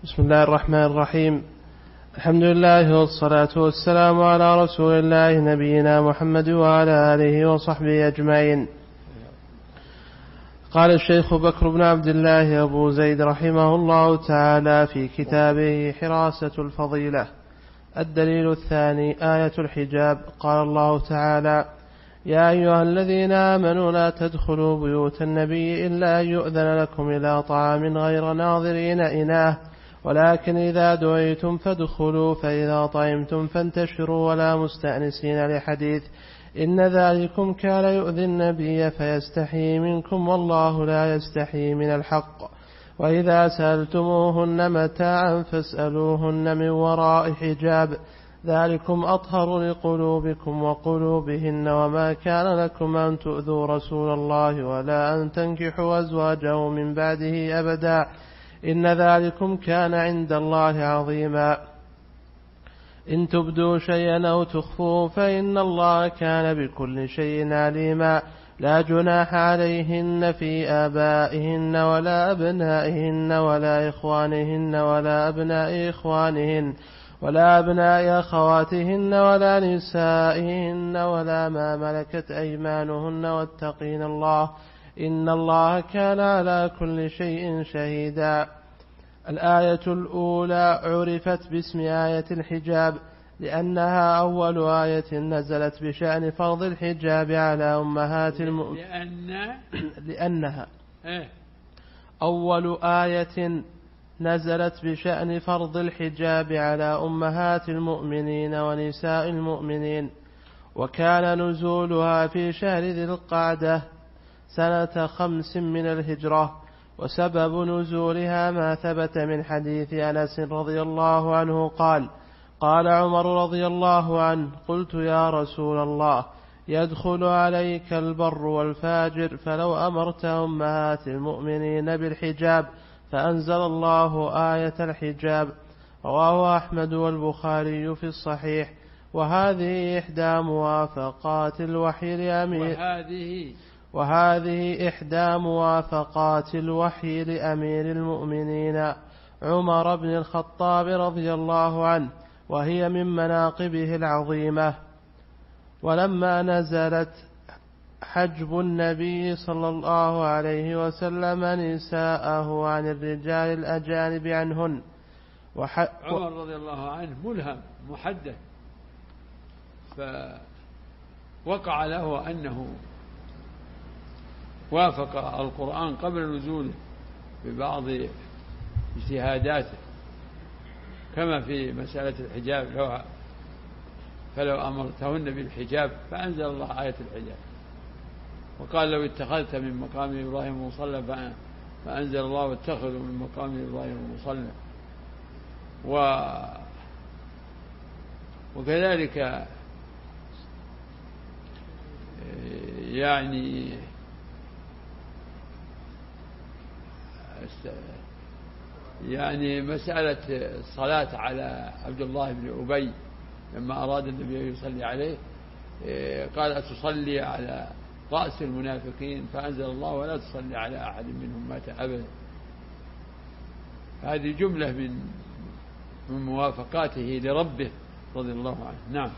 بسم الله الرحمن الرحيم. الحمد لله والصلاة والسلام على رسول الله نبينا محمد وعلى آله وصحبه أجمعين. قال الشيخ بكر بن عبد الله أبو زيد رحمه الله تعالى في كتابه حراسة الفضيلة: الدليل الثاني آية الحجاب. قال الله تعالى: يا أيها الذين آمنوا لا تدخلوا بيوت النبي إلا أن يؤذن لكم إلى طعام غير ناظرين إناه ولكن إذا دعيتم فادخلوا فإذا طعمتم فانتشروا ولا مستأنسين لحديث إن ذلكم كان يؤذي النبي فيستحيي منكم والله لا يستحيي من الحق. وإذا سألتموهن متاعا فاسألوهن من وراء حجاب ذلكم أطهر لقلوبكم وقلوبهن وما كان لكم أن تؤذوا رسول الله ولا أن تنكحوا أزواجه من بعده أبدا إن ذلكم كان عند الله عظيما. إن تبدوا شيئا أو تخفوه فإن الله كان بكل شيء عليما. لا جناح عليهن في آبائهن ولا أبنائهن ولا إخوانهن ولا أبناء إخوانهن ولا أبناء أخواتهن ولا نسائهن ولا ما ملكت أيمانهن واتقين الله إن الله كان على كل شيء شهيدا. الآية الأولى عرفت باسم آية الحجاب لأنها أول آية نزلت بشأن فرض الحجاب على أمهات المؤمنين. لأنها أول آية نزلت بشأن فرض الحجاب على أمهات المؤمنين ونساء المؤمنين، وكان نزولها في شهر ذي القعدة سنة 5 من الهجرة. وسبب نزولها ما ثبت من حديث أنس رضي الله عنه قال: قال عمر رضي الله عنه: قلت يا رسول الله يدخل عليك البر والفاجر فلو أمرت أمهات المؤمنين بالحجاب فأنزل الله آية الحجاب. رواه أحمد والبخاري في الصحيح. وهذه إحدى موافقات الوحي لأمير المؤمنين عمر بن الخطاب رضي الله عنه، وهي من مناقبه العظيمة. ولما نزلت حجب النبي صلى الله عليه وسلم نساءه عن الرجال الأجانب عنهن عمر رضي الله عنه ملهم محدث، فوقع له أنه وافق القرآن قبل نزوله ببعض اجتهاداته، كما في مسألة الحجاب فلو أمرتهن بالحجاب فأنزل الله آية الحجاب. وقال: لو اتخذت من مقام إبراهيم مصلى فأنزل الله: واتخذوا من مقام إبراهيم مصلى. وكذلك يعني مسألة الصلاة على عبد الله بن أبي لما أراد النبي يصلي عليه قال: أتصلي على رأس المنافقين؟ فأنزل الله: ولا تصلي على أحد منهم مات أبدا. هذه جملة من موافقاته لربه رضي الله عنه. نعم.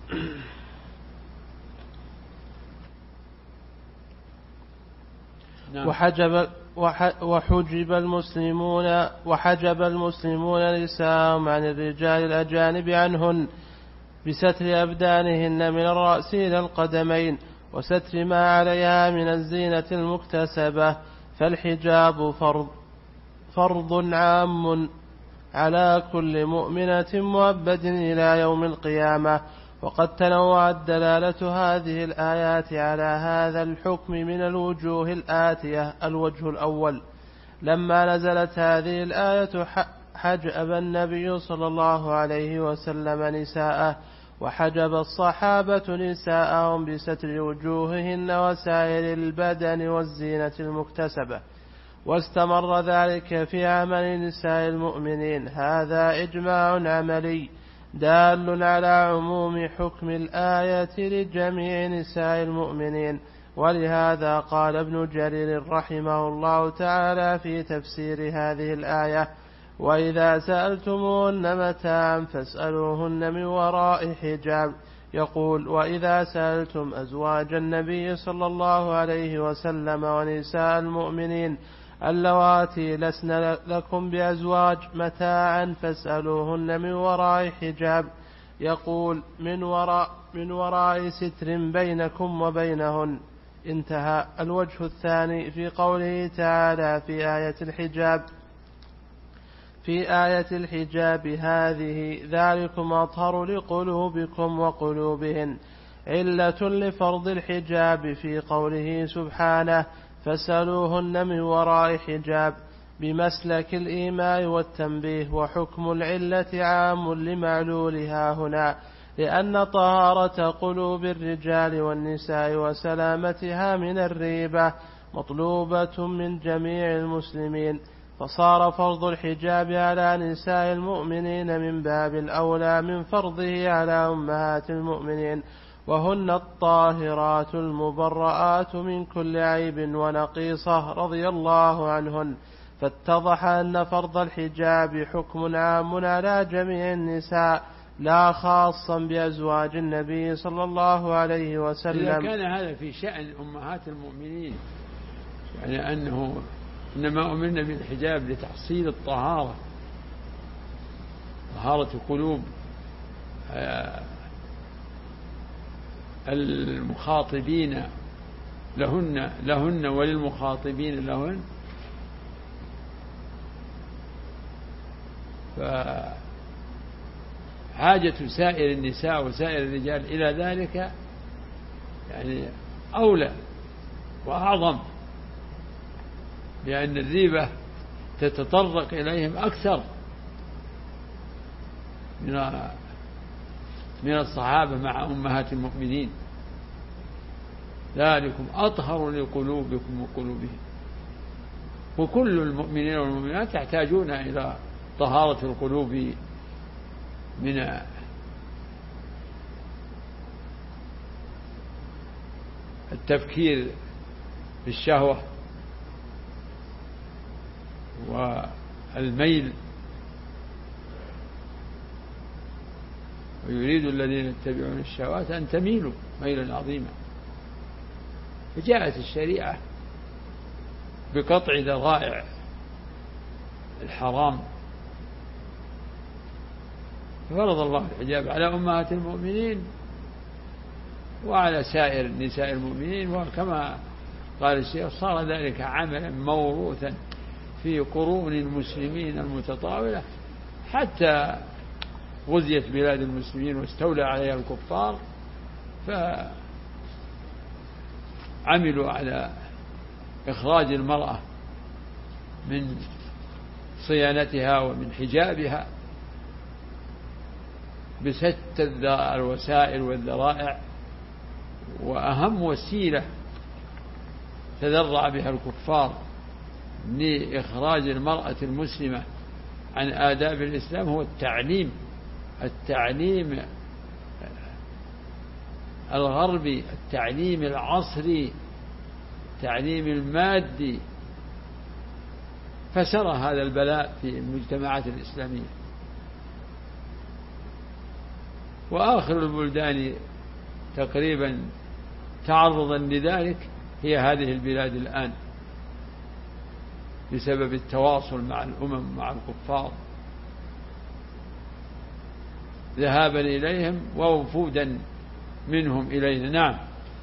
وحجب المسلمون نساءهم عن الرجال الأجانب عنهن بستر أبدانهن من الرأس إلى القدمين وستر ما عليها من الزينة المكتسبة. فالحجاب فرض عام على كل مؤمنة مؤبد إلى يوم القيامة. وقد تنوعت دلالة هذه الآيات على هذا الحكم من الوجوه الآتية: الوجه الأول: لما نزلت هذه الآية حجب النبي صلى الله عليه وسلم نساءه، وحجب الصحابة نساءهم بستر وجوههن وسائر البدن والزينة المكتسبة، واستمر ذلك في عمل نساء المؤمنين. هذا إجماع عملي دال على عموم حكم الآية لجميع نساء المؤمنين. ولهذا قال ابن جرير رحمه الله تعالى في تفسير هذه الآية: وإذا سألتموهن متاعا فاسألوهن من وراء حجاب. يقول: وإذا سألتم أزواج النبي صلى الله عليه وسلم ونساء المؤمنين اللواتي لسن لكم بأزواج متاعا فاسألوهن من وراء حجاب. يقول: من وراء ستر بينكم وبينهن. انتهى. الوجه الثاني في قوله تعالى في آية الحجاب هذه: ذلكم أطهر لقلوبكم وقلوبهن. علة لفرض الحجاب في قوله سبحانه: فاسألوهن من وراء حجاب، بمسلك الإيماء والتنبيه. وحكم العلة عام لمعلولها هنا، لأن طهارة قلوب الرجال والنساء وسلامتها من الريبة مطلوبة من جميع المسلمين، فصار فرض الحجاب على نساء المؤمنين من باب الأولى من فرضه على أمهات المؤمنين، وهن الطاهرات المبرآت من كل عيب ونقيصة رضي الله عنهن. فاتضح أن فرض الحجاب حكم عام على جميع النساء لا خاصا بأزواج النبي صلى الله عليه وسلم. إذا كان هذا في شأن أمهات المؤمنين، يعني أنه إنما أمرنا بالحجاب لتحصيل الطهارة، طهارة قلوب المخاطبين لهن وللمخاطبين لهن، فحاجة سائر النساء وسائر الرجال إلى ذلك يعني أولى وأعظم، لأن الريبة تتطرق إليهم أكثر من الصحابة مع أمهات المؤمنين. ذلكم أطهر لقلوبكم وقلوبهم. وكل المؤمنين والمؤمنات يحتاجون إلى طهارة القلوب من التفكير بالشهوة والميل. ويريد الذين يتبعون الشهوات أن تميلوا ميلا عظيما. فجاءت الشريعة بقطع ذرائع الحرام، فرض الله الحجاب على أمهات المؤمنين وعلى سائر نساء المؤمنين. وكما قال الشيخ: صار ذلك عملا موروثا في قرون المسلمين المتطاولة، حتى غزيت بلاد المسلمين واستولى عليها الكفار، فعملوا على إخراج المرأة من صيانتها ومن حجابها بشتى الوسائل والذرائع. وأهم وسيلة تذرع بها الكفار لإخراج المرأة المسلمة عن آداب الإسلام هو التعليم الغربي، التعليم العصري، التعليم المادي. فسر هذا البلاء في المجتمعات الإسلامية. وآخر البلدان تقريبا تعرضا لذلك هي هذه البلاد الآن، بسبب التواصل مع الأمم مع الكفار، ذهابا إليهم ووفودا منهم إلينا. نعم.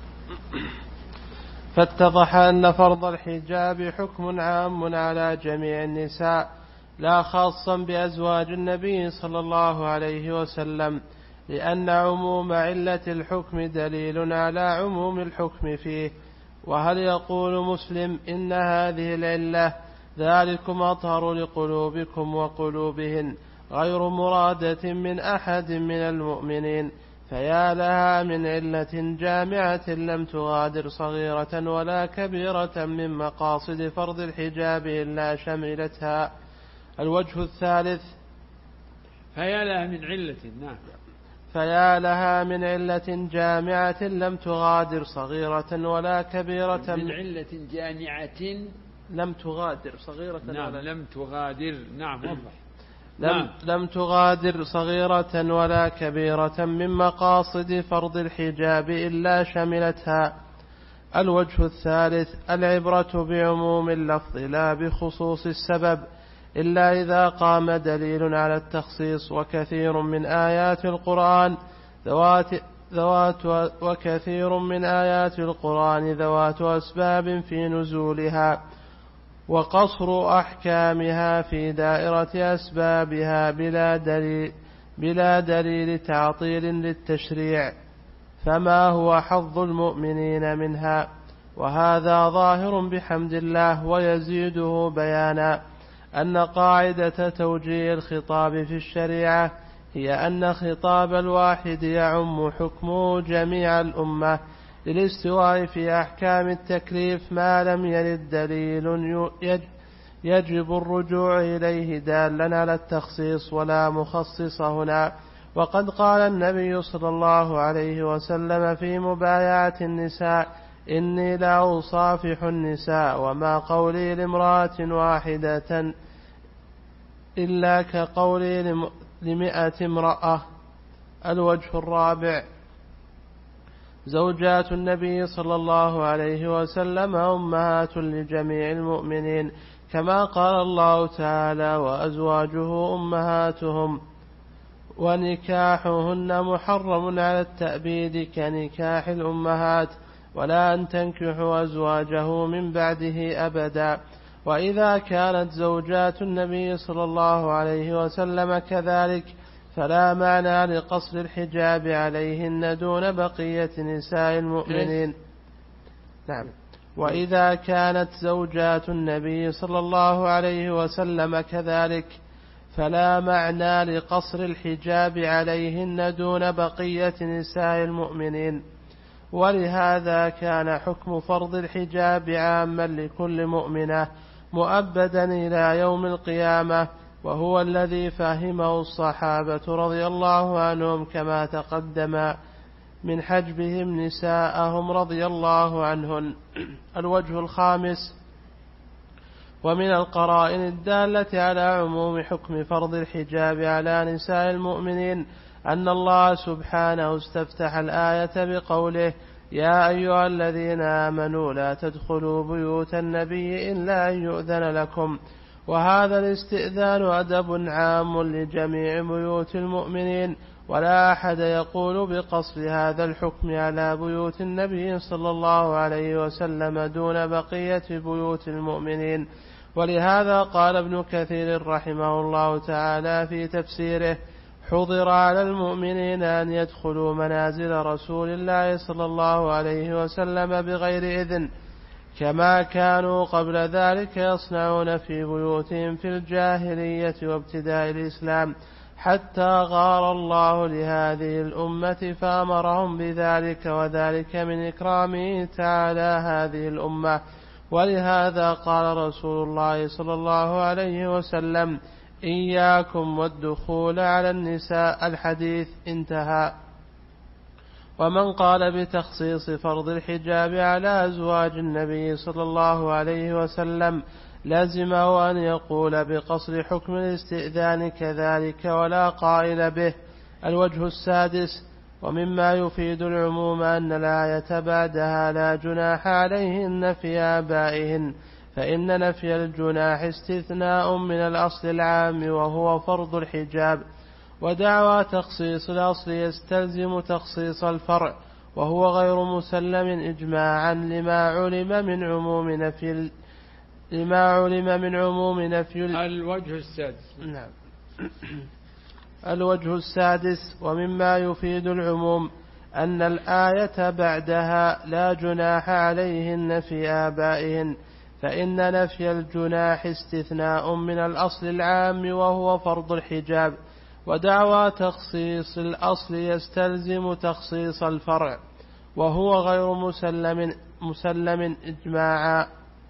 فاتضح أن فرض الحجاب حكم عام على جميع النساء لا خاصا بأزواج النبي صلى الله عليه وسلم، لأن عموم علة الحكم دليل على عموم الحكم فيه. وهل يقول مسلم إن هذه العلة ذلكم أطهر لقلوبكم وقلوبهن غير مرادة من أحد من المؤمنين؟ فيا لها من علة جامعة لم تغادر صغيرة ولا كبيرة من مقاصد فرض الحجاب إلا شملتها. الوجه الثالث: فيا لها من علة. نعم. فيا لها من علة جامعة لم تغادر صغيرة ولا كبيرة. من علة جامعة لم تغادر صغيرة. نعم. لم تغادر. نعم. وضح. لم تغادر صغيرة ولا كبيرة من مقاصد فرض الحجاب إلا شملتها. الوجه الثالث: العبرة بعموم اللفظ لا بخصوص السبب إلا إذا قام دليل على التخصيص، وكثير من آيات القرآن ذوات أسباب في نزولها، وقصر أحكامها في دائرة أسبابها بلا دليل تعطيل للتشريع، فما هو حظ المؤمنين منها؟ وهذا ظاهر بحمد الله. ويزيده بيانا أن قاعدة توجيه الخطاب في الشريعة هي أن خطاب الواحد يعم حكمه جميع الأمة، للاستواء في أحكام التكليف ما لم يرد دليل يجب الرجوع إليه دالا على التخصيص ولا مخصص هنا. وقد قال النبي صلى الله عليه وسلم في مبايعة النساء: إني لا أصافح النساء، وما قولي لامرأة واحدة إلا كقولي 100 امرأة. الوجه الرابع: زوجات النبي صلى الله عليه وسلم أمهات لجميع المؤمنين، كما قال الله تعالى: وأزواجه أمهاتهم، ونكاحهن محرم على التأبيد كنكاح الأمهات، ولا أن تنكحوا أزواجه من بعده أبدا. وإذا كانت زوجات النبي صلى الله عليه وسلم كذلك فلا معنى لقصر الحجاب عليهن دون بقية نساء المؤمنين. نعم. وإذا كانت زوجات النبي صلى الله عليه وسلم كذلك فلا معنى لقصر الحجاب عليهن دون بقية نساء المؤمنين. ولهذا كان حكم فرض الحجاب عاما لكل مؤمنة مؤبدا إلى يوم القيامة، وهو الذي فهمه الصحابة رضي الله عنهم كما تقدم من حجبهم نساءهم رضي الله عنهن. الوجه الخامس: ومن القرائن الدالة على عموم حكم فرض الحجاب على نساء المؤمنين أن الله سبحانه استفتح الآية بقوله: يا أيها الذين آمنوا لا تدخلوا بيوت النبي إلا أن يؤذن لكم. وهذا الاستئذان أدب عام لجميع بيوت المؤمنين، ولا أحد يقول بقصر هذا الحكم على بيوت النبي صلى الله عليه وسلم دون بقية بيوت المؤمنين. ولهذا قال ابن كثير رحمه الله تعالى في تفسيره: حضر على المؤمنين أن يدخلوا منازل رسول الله صلى الله عليه وسلم بغير إذن، كما كانوا قبل ذلك يصنعون في بيوتهم في الجاهلية وابتداء الإسلام، حتى غار الله لهذه الأمة فأمرهم بذلك، وذلك من إكرامه تعالى هذه الأمة. ولهذا قال رسول الله صلى الله عليه وسلم: إياكم والدخول على النساء. الحديث انتهى. ومن قال بتخصيص فرض الحجاب على أزواج النبي صلى الله عليه وسلم لازمه أن يقول بقصر حكم الاستئذان كذلك، ولا قائل به. الوجه السادس: ومما يفيد العموم أن الآية بعدها لا جناح عليهن في آبائهن، فإن نفي الجناح استثناء من الأصل العام وهو فرض الحجاب، ودعوى تخصيص الأصل يستلزم تخصيص الفرع، وهو غير مسلم إجماعا لما علم من عموم نفي الوجه السادس. نعم. الوجه السادس: ومما يفيد العموم أن الآية بعدها لا جناح عليهن في آبائهن، فإن نفي الجناح استثناء من الأصل العام وهو فرض الحجاب، ودعوى تخصيص الأصل يستلزم تخصيص الفرع، وهو غير مسلم إجماعا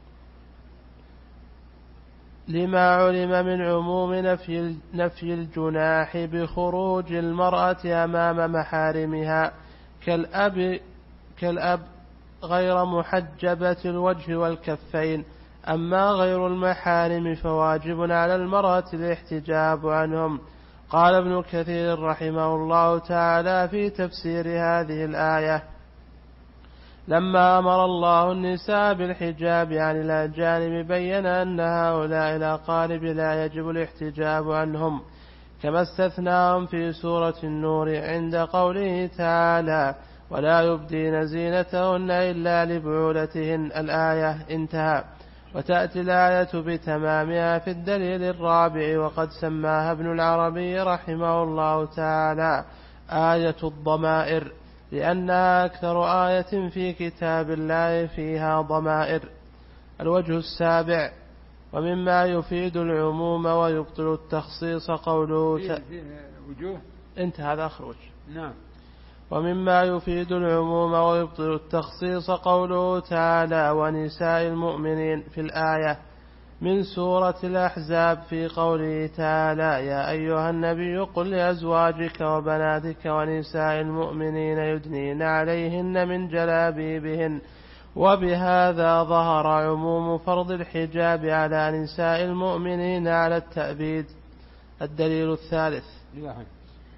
لما علم من عموم نفي الجناح بخروج المرأة أمام محارمها كالأب غير محجبة الوجه والكفين، أما غير المحارم فواجب على المرأة الاحتجاب عنهم. قال ابن كثير رحمه الله تعالى في تفسير هذه الآية: لما أمر الله النساء بالحجاب عن الأجانب بين أن هؤلاء الأقارب لا يجب الاحتجاب عنهم، كما استثناهم في سورة النور عند قوله تعالى: ولا يبدين زينتهن إلا لبعولتهن، الآية انتهى. وتأتي الآية بتمامها في الدليل الرابع، وقد سماها ابن العربي رحمه الله تعالى آية الضمائر، لأنها أكثر آية في كتاب الله فيها ضمائر. الوجه السابع: ومما يفيد العموم ويبطل التخصيص قوله وجوه انتهى، هذا آخر وجه. نعم. ومما يفيد العموم ويبطل التخصيص قوله تعالى: ونساء المؤمنين في الآية من سورة الأحزاب في قوله تعالى: يا أيها النبي قل لأزواجك وبناتك ونساء المؤمنين يدنين عليهن من جلابيبهن. وبهذا ظهر عموم فرض الحجاب على نساء المؤمنين على التأبيد. الدليل الثالث: